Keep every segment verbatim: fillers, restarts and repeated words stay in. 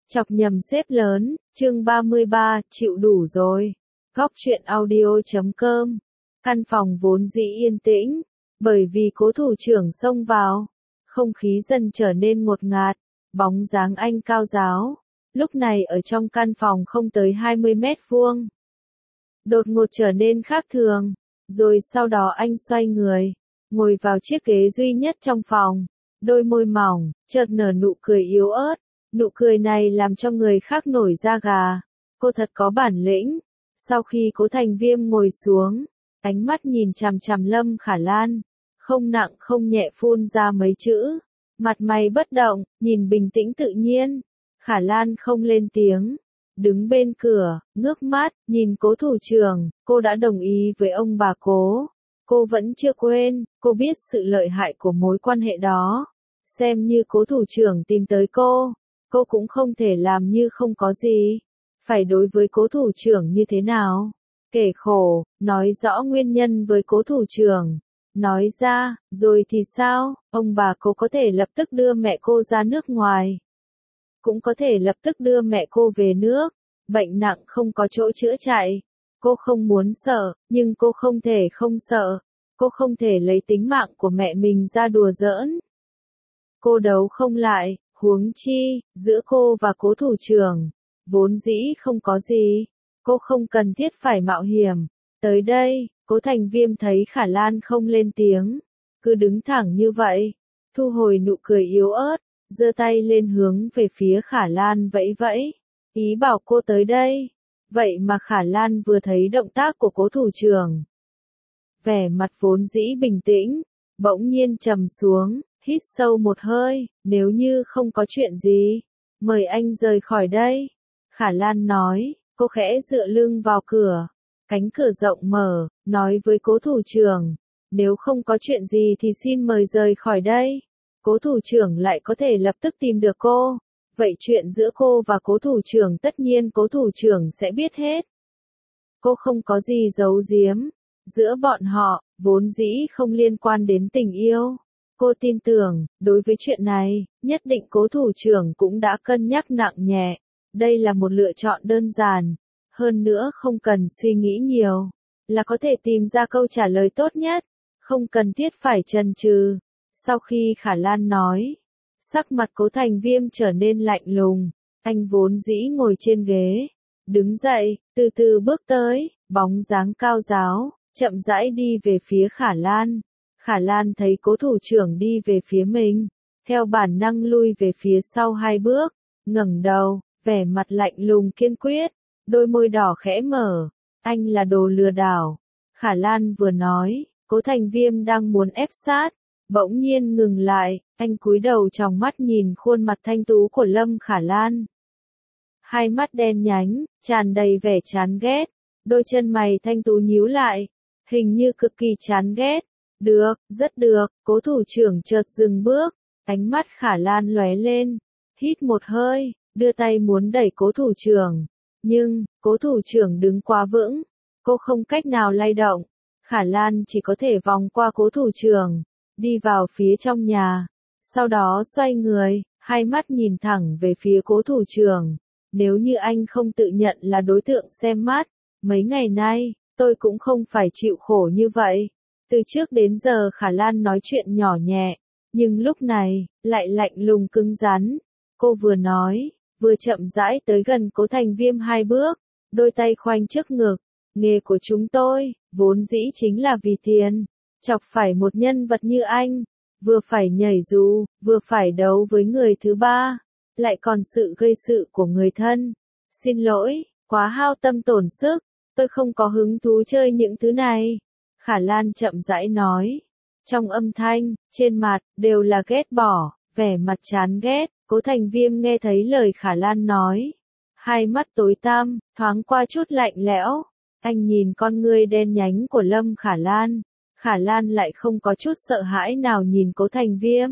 Chọc nhầm xếp lớn, chương ba mươi ba, chịu đủ rồi. Góc truyện audio chấm com. Căn phòng vốn dĩ yên tĩnh, bởi vì cố thủ trưởng xông vào, không khí dần trở nên ngột ngạt, bóng dáng anh cao ráo, lúc này ở trong căn phòng không tới hai mươi mét vuông. Đột ngột trở nên khác thường, rồi sau đó anh xoay người, ngồi vào chiếc ghế duy nhất trong phòng, đôi môi mỏng, chợt nở nụ cười yếu ớt. Nụ cười này làm cho người khác nổi da gà. Cô thật có bản lĩnh. Sau khi Cố Thành Viêm ngồi xuống, ánh mắt nhìn chằm chằm Lâm Khả Lan, không nặng không nhẹ phun ra mấy chữ. Mặt mày bất động, nhìn bình tĩnh tự nhiên. Khả Lan không lên tiếng, đứng bên cửa, ngước mắt, nhìn Cố thủ trưởng. Cô đã đồng ý với ông bà Cố. Cô vẫn chưa quên, cô biết sự lợi hại của mối quan hệ đó. Xem như Cố thủ trưởng tìm tới cô, cô cũng không thể làm như không có gì. Phải đối với Cố thủ trưởng như thế nào? Kể khổ, nói rõ nguyên nhân với Cố thủ trưởng. Nói ra, rồi thì sao? Ông bà Cố có thể lập tức đưa mẹ cô ra nước ngoài. Cũng có thể lập tức đưa mẹ cô về nước. Bệnh nặng không có chỗ chữa chạy. Cô không muốn sợ, nhưng cô không thể không sợ. Cô không thể lấy tính mạng của mẹ mình ra đùa giỡn. Cô đấu không lại. Huống chi, giữa cô và Cố thủ trưởng, vốn dĩ không có gì. Cô không cần thiết phải mạo hiểm. Tới đây, Cố Thành Viêm thấy Khả Lan không lên tiếng, cứ đứng thẳng như vậy, thu hồi nụ cười yếu ớt, giơ tay lên hướng về phía Khả Lan vẫy vẫy, ý bảo cô tới đây. Vậy mà Khả Lan vừa thấy động tác của Cố thủ trưởng, vẻ mặt vốn dĩ bình tĩnh, bỗng nhiên trầm xuống. Hít sâu một hơi, nếu như không có chuyện gì, mời anh rời khỏi đây. Khả Lan nói, cô khẽ dựa lưng vào cửa, cánh cửa rộng mở, nói với Cố thủ trưởng, nếu không có chuyện gì thì xin mời rời khỏi đây. Cố thủ trưởng lại có thể lập tức tìm được cô, vậy chuyện giữa cô và Cố thủ trưởng tất nhiên Cố thủ trưởng sẽ biết hết. Cô không có gì giấu giếm, giữa bọn họ, vốn dĩ không liên quan đến tình yêu. Cô tin tưởng, đối với chuyện này, nhất định Cố thủ trưởng cũng đã cân nhắc nặng nhẹ. Đây là một lựa chọn đơn giản, hơn nữa không cần suy nghĩ nhiều, là có thể tìm ra câu trả lời tốt nhất, không cần thiết phải chần chừ. Sau khi Khả Lan nói, sắc mặt Cố Thành Viêm trở nên lạnh lùng, anh vốn dĩ ngồi trên ghế, đứng dậy, từ từ bước tới, bóng dáng cao ráo, chậm rãi đi về phía Khả Lan. Khả Lan thấy Cố thủ trưởng đi về phía mình, theo bản năng lui về phía sau hai bước, ngẩng đầu, vẻ mặt lạnh lùng kiên quyết, đôi môi đỏ khẽ mở, anh là đồ lừa đảo. Khả Lan vừa nói, Cố Thành Viêm đang muốn ép sát, bỗng nhiên ngừng lại, anh cúi đầu tròng mắt nhìn khuôn mặt thanh tú của Lâm Khả Lan. Hai mắt đen nhánh, tràn đầy vẻ chán ghét, đôi chân mày thanh tú nhíu lại, hình như cực kỳ chán ghét. Được, rất được, Cố thủ trưởng chợt dừng bước, ánh mắt Khả Lan lóe lên, hít một hơi, đưa tay muốn đẩy Cố thủ trưởng, nhưng, Cố thủ trưởng đứng quá vững, cô không cách nào lay động, Khả Lan chỉ có thể vòng qua Cố thủ trưởng, đi vào phía trong nhà, sau đó xoay người, hai mắt nhìn thẳng về phía Cố thủ trưởng, nếu như anh không tự nhận là đối tượng xem mắt, mấy ngày nay, tôi cũng không phải chịu khổ như vậy. Từ trước đến giờ Khả Lan nói chuyện nhỏ nhẹ, nhưng lúc này, lại lạnh lùng cứng rắn. Cô vừa nói, vừa chậm rãi tới gần Cố Thành Viêm hai bước, đôi tay khoanh trước ngực. Nghề của chúng tôi, vốn dĩ chính là vì tiền. Chọc phải một nhân vật như anh, vừa phải nhảy dù, vừa phải đấu với người thứ ba, lại còn sự gây sự của người thân. Xin lỗi, quá hao tâm tổn sức, tôi không có hứng thú chơi những thứ này. Khả Lan chậm rãi nói, trong âm thanh, trên mặt, đều là ghét bỏ, vẻ mặt chán ghét. Cố Thành Viêm nghe thấy lời Khả Lan nói, hai mắt tối tăm, thoáng qua chút lạnh lẽo, anh nhìn con ngươi đen nhánh của Lâm Khả Lan, Khả Lan lại không có chút sợ hãi nào nhìn Cố Thành Viêm.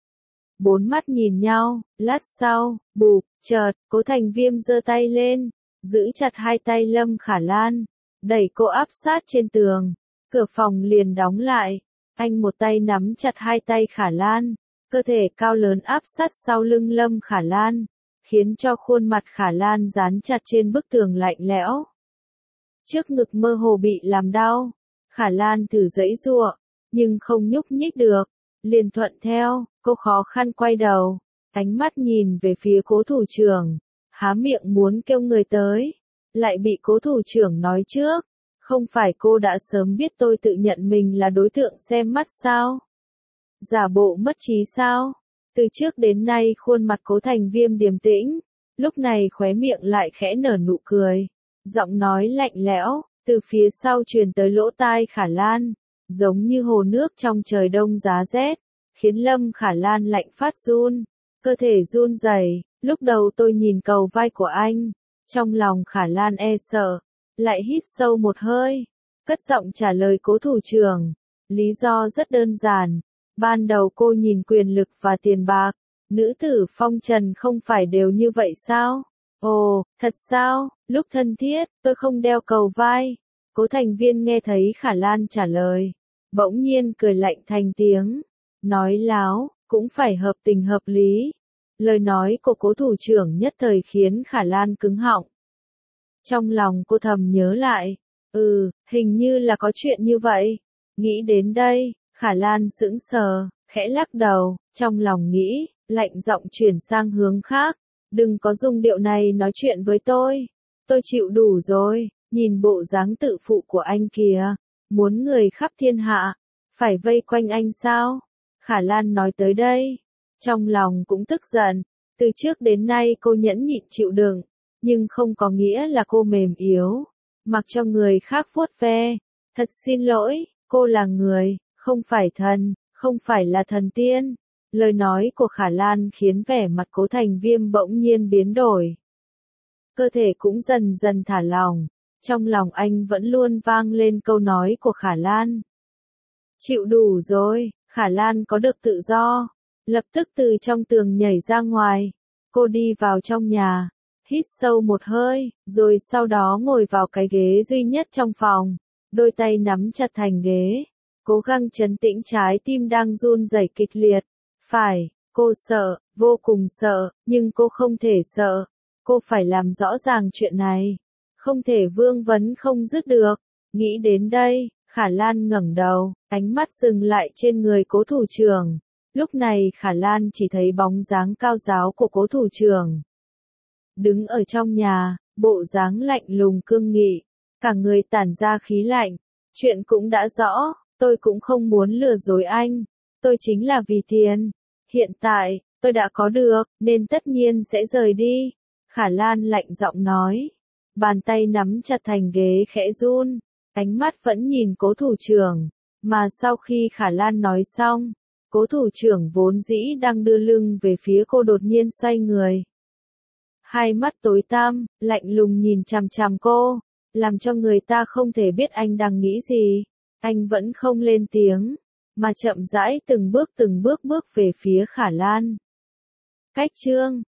Bốn mắt nhìn nhau, lát sau, bụp, chợt, Cố Thành Viêm giơ tay lên, giữ chặt hai tay Lâm Khả Lan, đẩy cô áp sát trên tường. Cửa phòng liền đóng lại, anh một tay nắm chặt hai tay Khả Lan, cơ thể cao lớn áp sát sau lưng Lâm Khả Lan, khiến cho khuôn mặt Khả Lan dán chặt trên bức tường lạnh lẽo. Trước ngực mơ hồ bị làm đau, Khả Lan thử giãy giụa, nhưng không nhúc nhích được, liền thuận theo, cô khó khăn quay đầu, ánh mắt nhìn về phía cố thủ trưởng, há miệng muốn kêu người tới, lại bị cố thủ trưởng nói trước, không phải cô đã sớm biết tôi tự nhận mình là đối tượng xem mắt sao? Giả bộ mất trí sao? Từ trước đến nay khuôn mặt Cố Thành Viêm điềm tĩnh, lúc này khóe miệng lại khẽ nở nụ cười, giọng nói lạnh lẽo, từ phía sau truyền tới lỗ tai Khả Lan, giống như hồ nước trong trời đông giá rét, khiến Lâm Khả Lan lạnh phát run, cơ thể run rẩy. Lúc đầu tôi nhìn cầu vai của anh, trong lòng Khả Lan e sợ, lại hít sâu một hơi, cất giọng trả lời cố thủ trưởng, lý do rất đơn giản, ban đầu cô nhìn quyền lực và tiền bạc, nữ tử phong trần không phải đều như vậy sao? Ồ, thật sao, lúc thân thiết, tôi không đeo cầu vai. Cố Thành Viên nghe thấy Khả Lan trả lời, bỗng nhiên cười lạnh thành tiếng, nói láo, cũng phải hợp tình hợp lý. Lời nói của cố thủ trưởng nhất thời khiến Khả Lan cứng họng. Trong lòng cô thầm nhớ lại, ừ, hình như là có chuyện như vậy. Nghĩ đến đây, Khả Lan sững sờ, khẽ lắc đầu, trong lòng nghĩ, lạnh giọng chuyển sang hướng khác, đừng có dùng điệu này nói chuyện với tôi. Tôi chịu đủ rồi, nhìn bộ dáng tự phụ của anh kìa, muốn người khắp thiên hạ, phải vây quanh anh sao? Khả Lan nói tới đây, trong lòng cũng tức giận, từ trước đến nay cô nhẫn nhịn chịu đựng, nhưng không có nghĩa là cô mềm yếu, mặc cho người khác vuốt ve. Thật xin lỗi, cô là người, không phải thần, không phải là thần tiên. Lời nói của Khả Lan khiến vẻ mặt Cố Thành Viêm bỗng nhiên biến đổi. Cơ thể cũng dần dần thả lỏng, trong lòng anh vẫn luôn vang lên câu nói của Khả Lan. Chịu đủ rồi, Khả Lan có được tự do, lập tức từ trong tường nhảy ra ngoài. Cô đi vào trong nhà, hít sâu một hơi, rồi sau đó ngồi vào cái ghế duy nhất trong phòng, đôi tay nắm chặt thành ghế, cố gắng trấn tĩnh trái tim đang run rẩy kịch liệt. Phải, cô sợ, vô cùng sợ, nhưng cô không thể sợ. Cô phải làm rõ ràng chuyện này, không thể vương vấn không dứt được. Nghĩ đến đây, Khả Lan ngẩng đầu, ánh mắt dừng lại trên người cố thủ trưởng. Lúc này Khả Lan chỉ thấy bóng dáng cao ráo của cố thủ trưởng. Đứng ở trong nhà, bộ dáng lạnh lùng cương nghị, cả người tản ra khí lạnh. Chuyện cũng đã rõ, tôi cũng không muốn lừa dối anh. Tôi chính là vì tiền. Hiện tại, tôi đã có được, nên tất nhiên sẽ rời đi. Khả Lan lạnh giọng nói. Bàn tay nắm chặt thành ghế khẽ run, ánh mắt vẫn nhìn cố thủ trưởng. Mà sau khi Khả Lan nói xong, cố thủ trưởng vốn dĩ đang đưa lưng về phía cô đột nhiên xoay người. Hai mắt tối tăm, lạnh lùng nhìn chằm chằm cô, làm cho người ta không thể biết anh đang nghĩ gì. Anh vẫn không lên tiếng, mà chậm rãi từng bước từng bước bước về phía Khả Lan. Cách chương